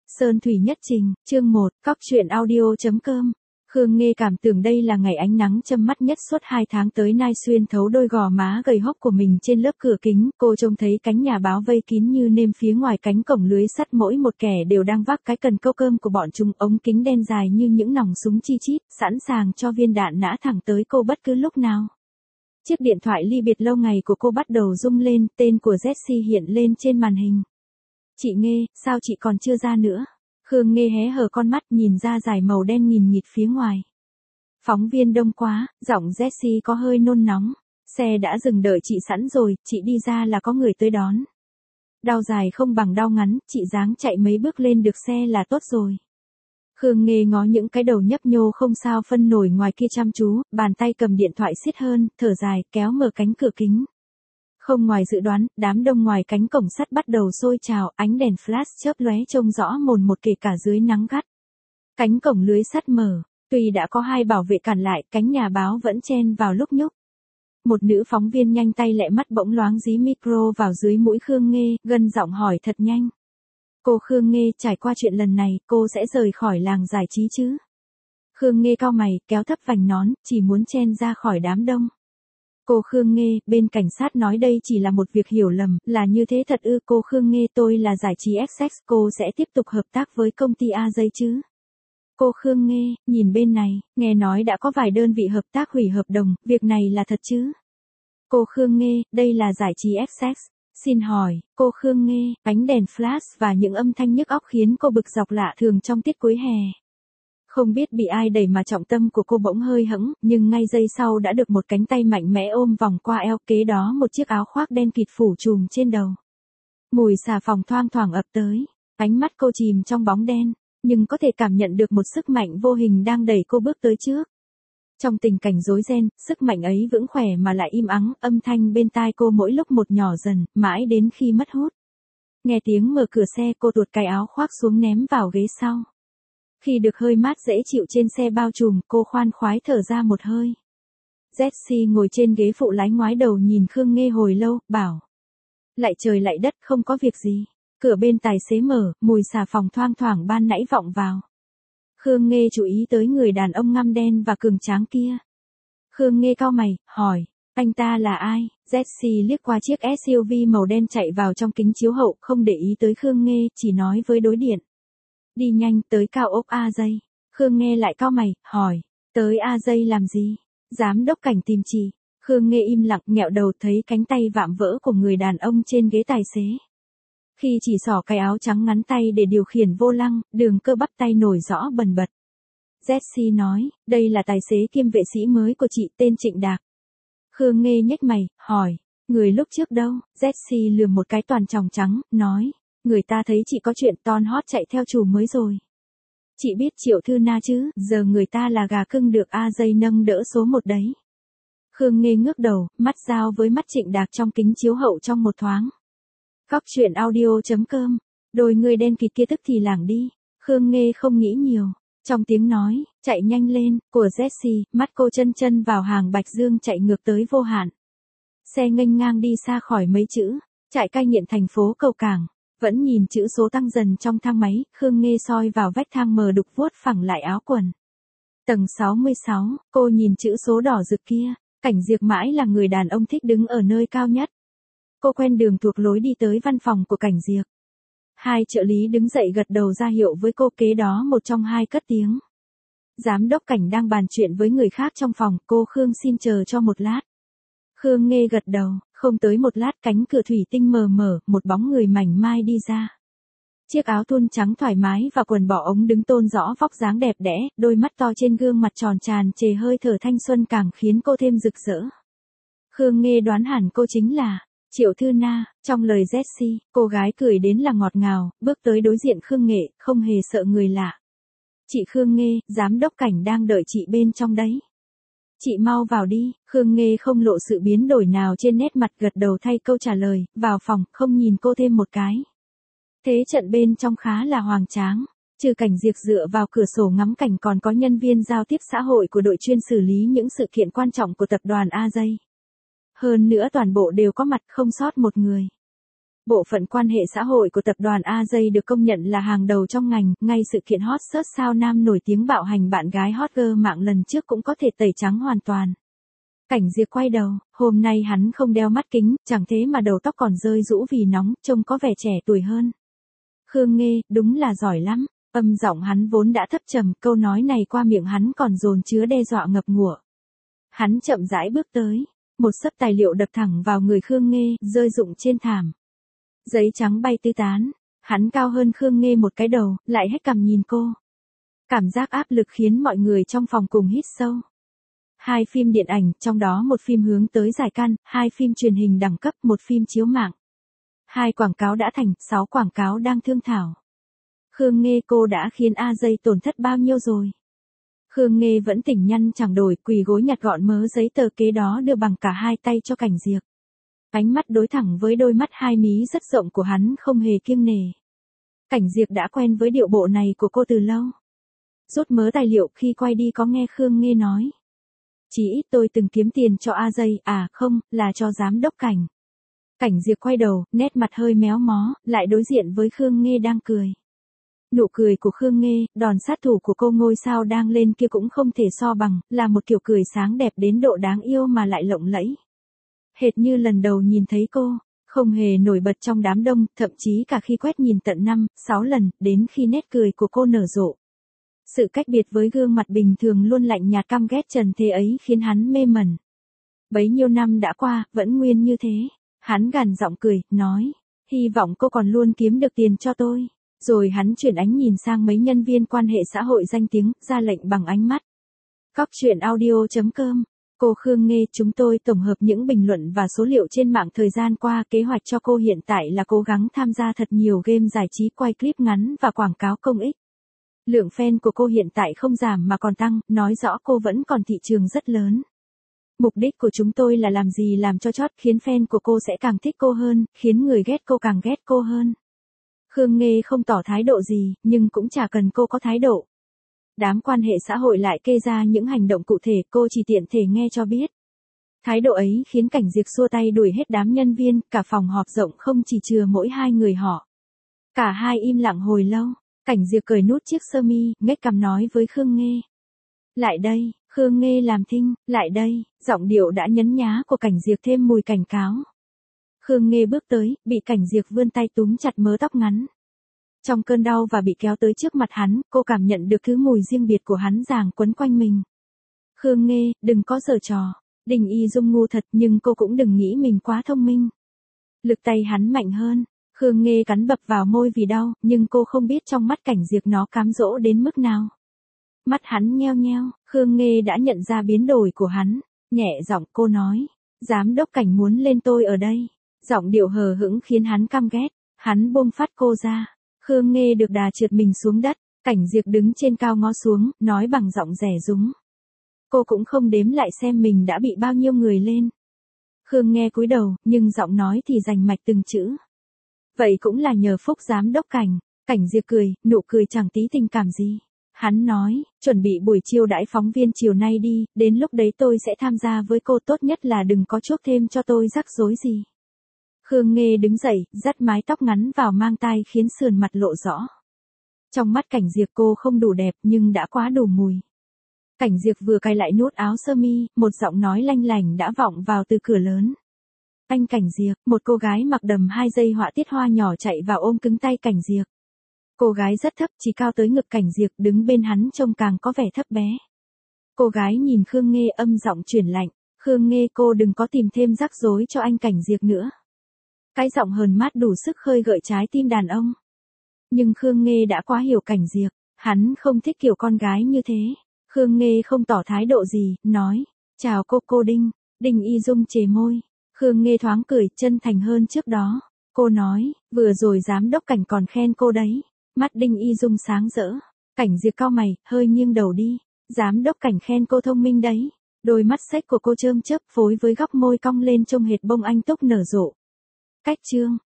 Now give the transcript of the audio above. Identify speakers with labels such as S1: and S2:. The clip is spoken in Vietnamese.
S1: Sơn Thủy Nhất Trình, chương 1, Cóc truyện audio.com. Khương Nghê cảm tưởng đây là ngày ánh nắng châm mắt nhất suốt 2 tháng tới nay, xuyên thấu đôi gò má gầy hốc của mình trên lớp cửa kính, cô trông thấy cánh nhà báo vây kín như nêm phía ngoài cánh cổng lưới sắt, mỗi một kẻ đều đang vác cái cần câu cơm của bọn chúng, ống kính đen dài như những nòng súng chi chít, sẵn sàng cho viên đạn nã thẳng tới cô bất cứ lúc nào. Chiếc điện thoại ly biệt lâu ngày của cô bắt đầu rung lên, tên của Jessie hiện lên trên màn hình. Chị Nghê, sao chị còn chưa ra nữa? Khương Nghê hé hở con mắt nhìn ra dải màu đen nghìn nghịt phía ngoài. Phóng viên đông quá, giọng Jessie có hơi nôn nóng. Xe đã dừng đợi chị sẵn rồi, chị đi ra là có người tới đón. Đau dài không bằng đau ngắn, chị dáng chạy mấy bước lên được xe là tốt rồi. Khương Nghê ngó những cái đầu nhấp nhô không sao phân nổi ngoài kia chăm chú, bàn tay cầm điện thoại siết hơn, thở dài, kéo mở cánh cửa kính. Không ngoài dự đoán, đám đông ngoài cánh cổng sắt bắt đầu sôi trào, ánh đèn flash chớp lóe trông rõ mồn một kể cả dưới nắng gắt. Cánh cổng lưới sắt mở, tuy đã có 2 bảo vệ cản lại, cánh nhà báo vẫn chen vào lúc nhúc. Một nữ phóng viên nhanh tay lẹ mắt bỗng loáng dí micro vào dưới mũi Khương Nghê, gân giọng hỏi thật nhanh. Cô Khương Nghê, trải qua chuyện lần này, cô sẽ rời khỏi làng giải trí chứ? Khương Nghê cau mày, kéo thấp vành nón, chỉ muốn chen ra khỏi đám đông. Cô Khương Nghê, bên cảnh sát nói đây chỉ là một việc hiểu lầm, là như thế thật ư? Cô Khương Nghê, tôi là giải trí XX, cô sẽ tiếp tục hợp tác với công ty AJ chứ? Cô Khương Nghê, nhìn bên này, nghe nói đã có vài đơn vị hợp tác hủy hợp đồng, việc này là thật chứ? Cô Khương Nghê, đây là giải trí XX. Xin hỏi, cô Khương Nghê, ánh đèn flash và những âm thanh nhức óc khiến cô bực dọc lạ thường trong tiết cuối hè. Không biết bị ai đẩy mà trọng tâm của cô bỗng hơi hẫng, nhưng ngay giây sau đã được một cánh tay mạnh mẽ ôm vòng qua eo, kế đó một chiếc áo khoác đen kịt phủ trùm trên đầu. Mùi xà phòng thoang thoảng ập tới, ánh mắt cô chìm trong bóng đen, nhưng có thể cảm nhận được một sức mạnh vô hình đang đẩy cô bước tới trước. Trong tình cảnh rối ren, sức mạnh ấy vững khỏe mà lại im ắng, âm thanh bên tai cô mỗi lúc một nhỏ dần, mãi đến khi mất hút. Nghe tiếng mở cửa xe, cô tuột cái áo khoác xuống ném vào ghế sau. Khi được hơi mát dễ chịu trên xe bao trùm, cô khoan khoái thở ra một hơi. Jessie ngồi trên ghế phụ lái ngoái đầu nhìn Khương Nghê hồi lâu, bảo. Lại trời lại đất, không có việc gì. Cửa bên tài xế mở, mùi xà phòng thoang thoảng ban nãy vọng vào. Khương Nghê chú ý tới người đàn ông ngăm đen và cường tráng kia. Khương Nghê cau mày, hỏi, anh ta là ai? Jessie liếc qua chiếc SUV màu đen chạy vào trong kính chiếu hậu, không để ý tới Khương Nghê, chỉ nói với đối điện. Đi nhanh tới cao ốc AJ. Khương Nghê lại cau mày, hỏi, tới AJ làm gì? Giám đốc cảnh tìm chị. Khương Nghê im lặng, nghẹo đầu thấy cánh tay vạm vỡ của người đàn ông trên ghế tài xế. Khi chỉ xỏ cái áo trắng ngắn tay để điều khiển vô lăng, đường cơ bắp tay nổi rõ bần bật. Jessie nói, đây là tài xế kiêm vệ sĩ mới của chị, tên Trịnh Đạc. Khương Nghê nhếch mày, hỏi, người lúc trước đâu? Jessie lườm một cái toàn tròng trắng, nói, người ta thấy chị có chuyện ton hot chạy theo chủ mới rồi. Chị biết Triệu Thư Na chứ, giờ người ta là gà cưng được AJ nâng đỡ số 1 đấy. Khương Nghê ngước đầu, mắt giao với mắt Trịnh Đạc trong kính chiếu hậu trong một thoáng. Cóc truyện audio.com, đôi người đen kịt kia tức thì lảng đi. Khương Nghê không nghĩ nhiều. Trong tiếng nói, chạy nhanh lên, của Jessie, mắt cô chân chân vào hàng Bạch Dương chạy ngược tới vô hạn. Xe nghênh ngang đi xa khỏi mấy chữ, trại cai nghiện thành phố Cầu Cảng. Vẫn nhìn chữ số tăng dần trong thang máy, Khương Nghê soi vào vách thang mờ đục vuốt phẳng lại áo quần. Tầng 66, cô nhìn chữ số đỏ rực kia, Cảnh Diệp mãi là người đàn ông thích đứng ở nơi cao nhất. Cô quen đường thuộc lối đi tới văn phòng của Cảnh Diệp. 2 trợ lý đứng dậy gật đầu ra hiệu với cô, kế đó một trong 2 cất tiếng. Giám đốc Cảnh đang bàn chuyện với người khác trong phòng, cô Khương xin chờ cho một lát. Khương Nghê gật đầu, không tới một lát cánh cửa thủy tinh mờ mở, một bóng người mảnh mai đi ra. Chiếc áo thun trắng thoải mái và quần bỏ ống đứng tôn rõ vóc dáng đẹp đẽ, đôi mắt to trên gương mặt tròn tràn trề hơi thở thanh xuân càng khiến cô thêm rực rỡ. Khương Nghê đoán hẳn cô chính là Triệu Thư Na. Trong lời Jessie, cô gái cười đến là ngọt ngào, bước tới đối diện Khương Nghê, không hề sợ người lạ. Chị Khương Nghê, giám đốc Cảnh đang đợi chị bên trong đấy. Chị mau vào đi. Khương Nghê không lộ sự biến đổi nào trên nét mặt, gật đầu thay câu trả lời, vào phòng, không nhìn cô thêm một cái. Thế trận bên trong khá là hoành tráng. Trừ Cảnh Diệp dựa vào cửa sổ ngắm cảnh, còn có nhân viên giao tiếp xã hội của đội chuyên xử lý những sự kiện quan trọng của tập đoàn AJ. Hơn nữa toàn bộ đều có mặt, không sót một người. Bộ phận quan hệ xã hội của tập đoàn AJ được công nhận là hàng đầu trong ngành, ngay sự kiện hot search sao nam nổi tiếng bạo hành bạn gái hot girl mạng lần trước cũng có thể tẩy trắng hoàn toàn. Cảnh Diệp quay đầu, hôm nay hắn không đeo mắt kính, chẳng thế mà đầu tóc còn rơi rũ vì nóng, trông có vẻ trẻ tuổi hơn. Khương Nghê, đúng là giỏi lắm. Âm giọng hắn vốn đã thấp trầm, câu nói này qua miệng hắn còn dồn chứa đe dọa ngập ngụa. Hắn chậm rãi bước tới, một xấp tài liệu đập thẳng vào người Khương Nghê, rơi rụng trên thảm. Giấy trắng bay tứ tán, hắn cao hơn Khương Nghê một cái đầu, lại hét cằm nhìn cô. Cảm giác áp lực khiến mọi người trong phòng cùng hít sâu. 2 phim điện ảnh, trong đó một phim hướng tới giải Cannes, 2 phim truyền hình đẳng cấp, một phim chiếu mạng. 2 quảng cáo đã thành, 6 quảng cáo đang thương thảo. Khương Nghê, cô đã khiến AJ tổn thất bao nhiêu rồi? Khương Nghê vẫn tỉnh nhăn chẳng đổi, quỳ gối nhặt gọn mớ giấy tờ kế đó đưa bằng cả 2 tay cho Cảnh Diệp. Ánh mắt đối thẳng với đôi mắt 2 mí rất rộng của hắn không hề kiêng nể. Cảnh Diệp đã quen với điệu bộ này của cô từ lâu. Rút mớ tài liệu, khi quay đi có nghe Khương Nghê nói. Chỉ ít tôi từng kiếm tiền cho AJ, à không, là cho giám đốc Cảnh. Cảnh Diệp quay đầu, nét mặt hơi méo mó, lại đối diện với Khương Nghê đang cười. Nụ cười của Khương Nghê, đòn sát thủ của cô ngôi sao đang lên kia cũng không thể so bằng, là một kiểu cười sáng đẹp đến độ đáng yêu mà lại lộng lẫy. Hệt như lần đầu nhìn thấy cô, không hề nổi bật trong đám đông, thậm chí cả khi quét nhìn tận 5, 6 lần, đến khi nét cười của cô nở rộ. Sự cách biệt với gương mặt bình thường luôn lạnh nhạt căm ghét trần thế ấy khiến hắn mê mẩn. Bấy nhiêu năm đã qua, vẫn nguyên như thế. Hắn gằn giọng cười, nói, hy vọng cô còn luôn kiếm được tiền cho tôi. Rồi hắn chuyển ánh nhìn sang mấy nhân viên quan hệ xã hội danh tiếng, ra lệnh bằng ánh mắt. Cóc truyện audio.com. Cô Khương Nghê, chúng tôi tổng hợp những bình luận và số liệu trên mạng thời gian qua. Kế hoạch cho cô hiện tại là cố gắng tham gia thật nhiều game giải trí, quay clip ngắn và quảng cáo công ích. Lượng fan của cô hiện tại không giảm mà còn tăng, nói rõ cô vẫn còn thị trường rất lớn. Mục đích của chúng tôi là làm gì làm cho chót, khiến fan của cô sẽ càng thích cô hơn, khiến người ghét cô càng ghét cô hơn. Khương Nghê không tỏ thái độ gì, nhưng cũng chả cần cô có thái độ. Đám quan hệ xã hội lại kê ra những hành động cụ thể, cô chỉ tiện thể nghe cho biết. Thái độ ấy khiến Cảnh Diệp xua tay đuổi hết đám nhân viên, cả phòng họp rộng không chỉ chừa mỗi 2 người họ. Cả hai im lặng hồi lâu, Cảnh Diệp cởi nút chiếc sơ mi, ngếch cằm nói với Khương Nghê. Lại đây, Khương Nghê làm thinh, lại đây, giọng điệu đã nhấn nhá của Cảnh Diệp thêm mùi cảnh cáo. Khương Nghê bước tới, bị Cảnh Diệp vươn tay túm chặt mớ tóc ngắn. Trong cơn đau và bị kéo tới trước mặt hắn, cô cảm nhận được thứ mùi riêng biệt của hắn ràng quấn quanh mình. Khương Nghê, đừng có giở trò. Đình Y Dung ngu thật nhưng cô cũng đừng nghĩ mình quá thông minh. Lực tay hắn mạnh hơn. Khương Nghê cắn bập vào môi vì đau, nhưng cô không biết trong mắt Cảnh Diệp nó cám dỗ đến mức nào. Mắt hắn nheo nheo, Khương Nghê đã nhận ra biến đổi của hắn. Nhẹ giọng cô nói, giám đốc Cảnh muốn lên tôi ở đây. Giọng điệu hờ hững khiến hắn căm ghét. Hắn buông phát cô ra. Khương Nghê được đà trượt mình xuống đất. Cảnh Diệp đứng trên cao ngó xuống, nói bằng giọng rẻ rúng. Cô cũng không đếm lại xem mình đã bị bao nhiêu người lên. Khương Nghê cúi đầu, nhưng giọng nói thì rành mạch từng chữ. Vậy cũng là nhờ phúc giám đốc Cảnh. Cảnh Diệp cười, nụ cười chẳng tí tình cảm gì. Hắn nói, chuẩn bị buổi chiêu đãi phóng viên chiều nay đi, đến lúc đấy tôi sẽ tham gia với cô, tốt nhất là đừng có chuốc thêm cho tôi rắc rối gì. Khương Nghê đứng dậy, dắt mái tóc ngắn vào mang tai khiến sườn mặt lộ rõ. Trong mắt Cảnh Diệp cô không đủ đẹp nhưng đã quá đủ mùi. Cảnh Diệp vừa cài lại nút áo sơ mi, một giọng nói lanh lảnh đã vọng vào từ cửa lớn. Anh Cảnh Diệp, một cô gái mặc đầm 2 dây họa tiết hoa nhỏ chạy vào ôm cứng tay Cảnh Diệp. Cô gái rất thấp, chỉ cao tới ngực Cảnh Diệp, đứng bên hắn trông càng có vẻ thấp bé. Cô gái nhìn Khương Nghê, âm giọng chuyển lạnh. Khương Nghê, cô đừng có tìm thêm rắc rối cho anh Cảnh Diệp nữa. Cái giọng hờn mát đủ sức khơi gợi trái tim đàn ông. Nhưng Khương Nghê đã quá hiểu Cảnh Diệp, hắn không thích kiểu con gái như thế. Khương Nghê không tỏ thái độ gì, nói, chào cô Đinh. Đinh Y Dung chề môi. Khương Nghê thoáng cười, chân thành hơn trước đó. Cô nói, vừa rồi giám đốc Cảnh còn khen cô đấy. Mắt Đinh Y Dung sáng rỡ. Cảnh Diệp cau mày, hơi nghiêng đầu đi. Giám đốc Cảnh khen cô thông minh đấy. Đôi mắt xếch của cô chớm chớp phối với góc môi cong lên trông hệt bông anh túc nở rộ. Cách chương.